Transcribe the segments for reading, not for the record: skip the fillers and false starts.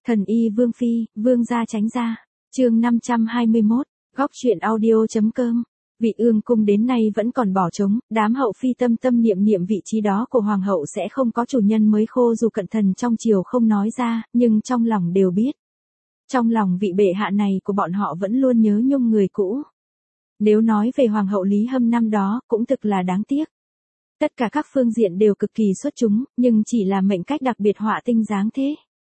Thần y Vương Phi, Vương gia tránh ra. Chương 521, góc truyện audio.com. Vị ương cung đến nay vẫn còn bỏ trống, đám hậu phi tâm tâm niệm niệm vị trí đó của hoàng hậu sẽ không có chủ nhân mới khô, dù cận thần trong triều không nói ra, nhưng trong lòng đều biết. Trong lòng vị bệ hạ này của bọn họ vẫn luôn nhớ nhung người cũ. Nếu nói về hoàng hậu Lý Hâm năm đó, cũng thực là đáng tiếc. Tất cả các phương diện đều cực kỳ xuất chúng, nhưng chỉ là mệnh cách đặc biệt họa tinh dáng thế.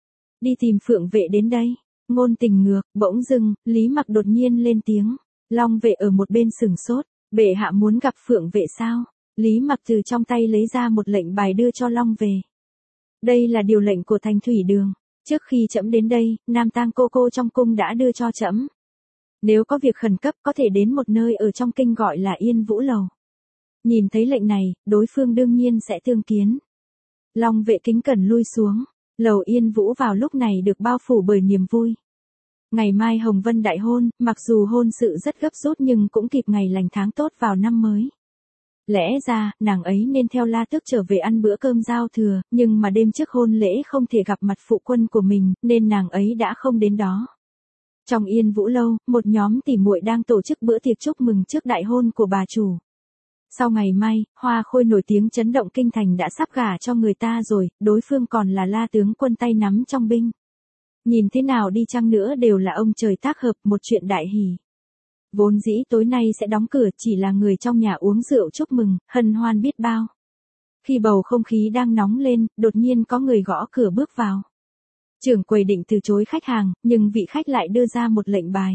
Đi tìm Phượng Vệ đến đây. Ngôn Tình ngược, bỗng dưng, Lý Mặc đột nhiên lên tiếng. Long Vệ ở một bên sừng sốt, bệ hạ muốn gặp Phượng Vệ sao? Lý Mặc từ trong tay lấy ra một lệnh bài đưa cho Long Về. Đây là điều lệnh của Thành Thủy Đường. Trước khi trẫm đến đây, Nam Tang cô trong cung đã đưa cho trẫm. Nếu có việc khẩn cấp có thể đến một nơi ở trong kinh gọi là Yên Vũ Lầu. Nhìn thấy lệnh này, đối phương đương nhiên sẽ tương kiến. Long Vệ kính cẩn lui xuống. Lầu Yên Vũ vào lúc này được bao phủ bởi niềm vui. Ngày mai Hồng Vân đại hôn, mặc dù hôn sự rất gấp rút nhưng cũng kịp ngày lành tháng tốt vào năm mới. Lẽ ra, nàng ấy nên theo La Tước trở về ăn bữa cơm giao thừa, nhưng mà đêm trước hôn lễ không thể gặp mặt phụ quân của mình, nên nàng ấy đã không đến đó. Trong Yên Vũ Lâu, một nhóm tỉ muội đang tổ chức bữa tiệc chúc mừng trước đại hôn của bà chủ. Sau ngày mai, Hoa Khôi nổi tiếng chấn động kinh thành đã sắp gả cho người ta rồi, đối phương còn là La tướng quân tay nắm trong binh. Nhìn thế nào đi chăng nữa đều là ông trời tác hợp, một chuyện đại hỷ. Vốn dĩ tối nay sẽ đóng cửa, chỉ là người trong nhà uống rượu chúc mừng, hân hoan biết bao. Khi bầu không khí đang nóng lên, đột nhiên có người gõ cửa bước vào. Trưởng quầy định từ chối khách hàng, nhưng vị khách lại đưa ra một lệnh bài.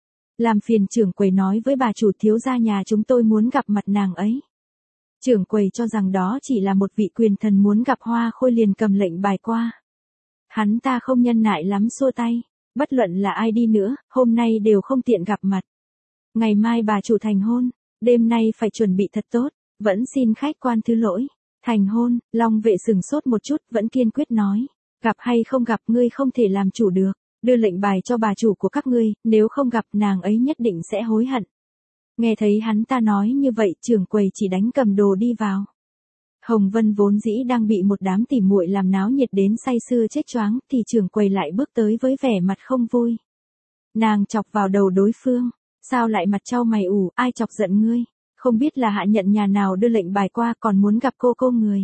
Làm phiền trưởng quầy nói với bà chủ, thiếu gia nhà chúng tôi muốn gặp mặt nàng ấy. Trưởng quầy cho rằng đó chỉ là một vị quyền thần muốn gặp Hoa Khôi, liền cầm lệnh bài qua. Hắn ta không nhân nại lắm xua tay. Bất luận là ai đi nữa, hôm nay đều không tiện gặp mặt. Ngày mai bà chủ thành hôn, đêm nay phải chuẩn bị thật tốt, vẫn xin khách quan thứ lỗi. Thành hôn, Long Vệ sừng sốt một chút, vẫn kiên quyết nói. Gặp hay không gặp ngươi không thể làm chủ được. Đưa lệnh bài cho bà chủ của các ngươi, nếu không gặp nàng ấy nhất định sẽ hối hận. Nghe thấy hắn ta nói như vậy, trưởng quầy chỉ đánh cầm đồ đi vào. Hồng Vân vốn dĩ đang bị một đám tỉ muội làm náo nhiệt đến say sưa chết choáng, thì trưởng quầy lại bước tới với vẻ mặt không vui. Nàng chọc vào đầu đối phương, sao lại mặt trao mày ủ, ai chọc giận ngươi? Không biết là hạ nhận nhà nào đưa lệnh bài qua, còn muốn gặp cô người.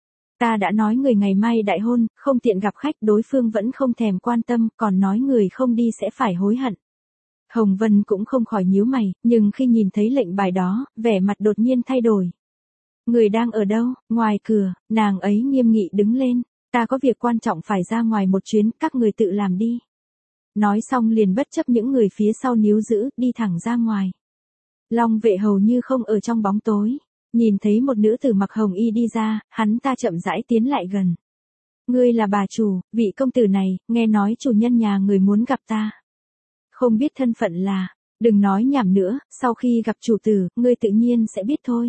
Ta đã nói người ngày mai đại hôn, không tiện gặp khách, đối phương vẫn không thèm quan tâm, còn nói người không đi sẽ phải hối hận. Hồng Vân cũng không khỏi nhíu mày, nhưng khi nhìn thấy lệnh bài đó, vẻ mặt đột nhiên thay đổi. Người đang ở đâu? Ngoài cửa, nàng ấy nghiêm nghị đứng lên. Ta có việc quan trọng phải ra ngoài một chuyến, các người tự làm đi. Nói xong liền bất chấp những người phía sau níu giữ, đi thẳng ra ngoài. Long Vệ hầu như không ở trong bóng tối. Nhìn thấy một nữ tử mặc hồng y đi ra, hắn ta chậm rãi tiến lại gần. Ngươi là bà chủ, vị công tử này, nghe nói chủ nhân nhà người muốn gặp ta. Không biết thân phận là, đừng nói nhảm nữa, sau khi gặp chủ tử, ngươi tự nhiên sẽ biết thôi.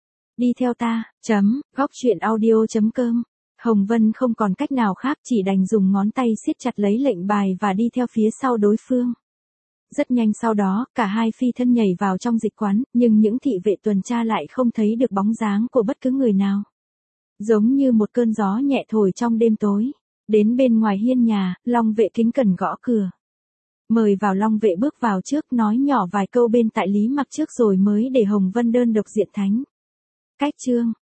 Đi theo ta, góc truyện audio.com. Hồng Vân không còn cách nào khác, chỉ đành dùng ngón tay siết chặt lấy lệnh bài và đi theo phía sau đối phương. Rất nhanh sau đó, cả hai phi thân nhảy vào trong dịch quán, nhưng những thị vệ tuần tra lại không thấy được bóng dáng của bất cứ người nào. Giống như một cơn gió nhẹ thổi trong đêm tối. Đến bên ngoài hiên nhà, Long Vệ kính cẩn gõ cửa. Mời vào. Long Vệ bước vào trước, nói nhỏ vài câu bên tai Lý Mặc trước rồi mới để Hồng Vân đơn độc diện thánh. Cách chương